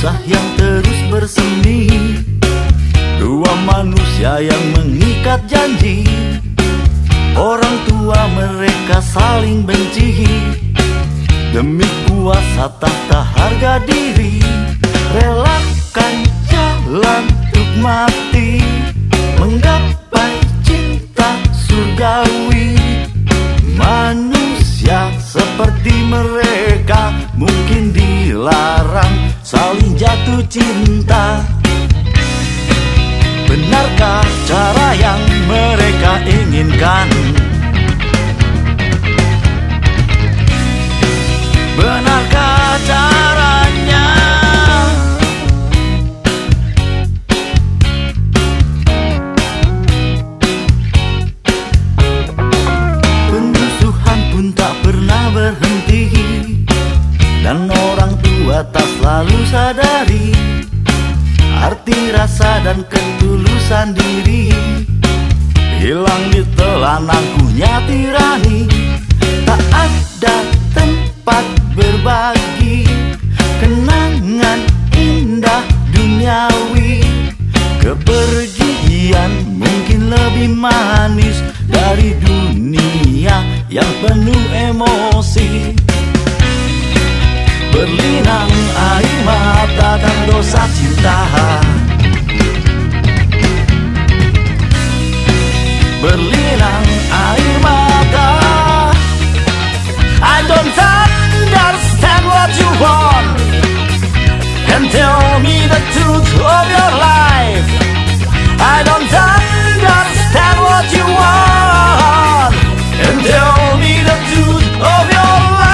kisah yang terus bersemi, dua manusia yang mengikat janji. Orang tua mereka saling benci, demi kuasa tahta harga diri. Relakan jalan untuk mati, menggapai cinta surgawi. Manusia seperti mereka mungkin dilarang saling jatuh cinta. Benarkah cara yang mereka inginkan? Benarkah caranya? Penyusuhan pun tak pernah berhenti, dan orang tua tak selalu sadari arti rasa dan ketulusan diri. Hilang di telan angkuhnya tirani, tak ada tempat berbagi kenangan indah duniawi. Kepergian mungkin lebih manis dari dunia yang penuh emosi. Berlinang air mata dan dosa cinta, berlinang air mata. I don't understand what you want, and tell me the truth of your life. I don't understand what you want, and tell me the truth of your life.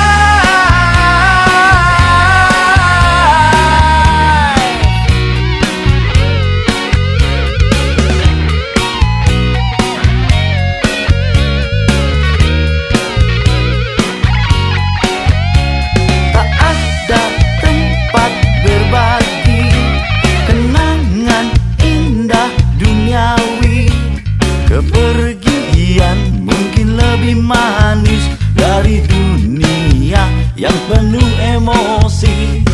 Kepergian mungkin lebih manis dari dunia yang penuh emosi.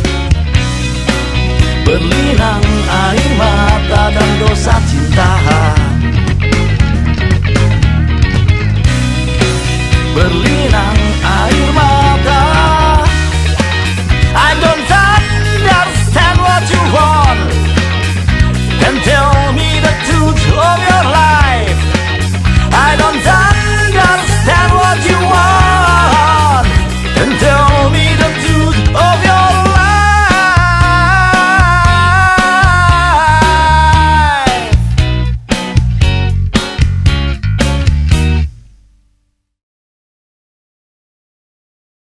Berlinang air mata dan dosa cinta, berlinang